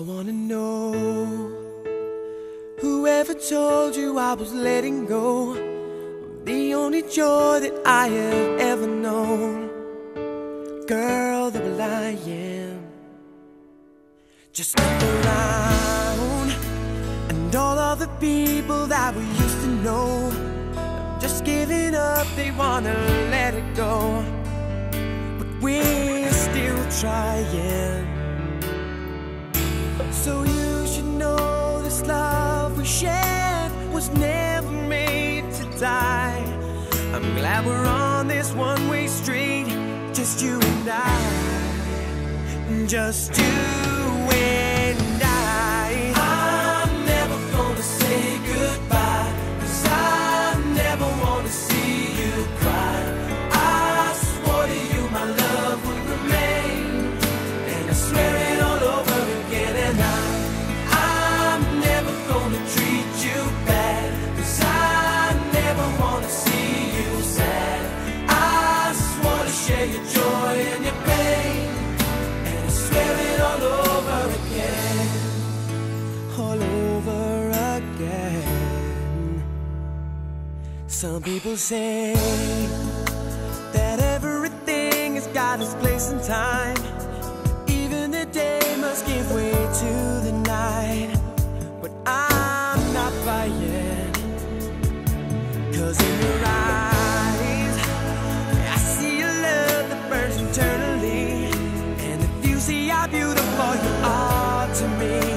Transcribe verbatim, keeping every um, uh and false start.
wanna know, whoever told you I was letting go of the only joy that I have ever known? Girl, the well I am. Just look around, and all of the people that we used to know have just giving up, they wanna let it go. But we're still trying. So you should know this love we shared was never made to die. I'm glad we're on this one-way street, just you and I, just you and I. I'm never gonna say goodbye, 'cause I never wanna see you cry. I swore to you my love would remain, and I swear it all over again. And I, I'm never gonna treat you bad, 'cause I never wanna see you sad. I swore to share your joy and your pain, and I swear it all over again, all over again. Some people say that everything has got its place in time. Even the day must give way to the night. But I'm not buying, 'cause in your eyes I see a love that burns eternally. And if you see how beautiful you are to me,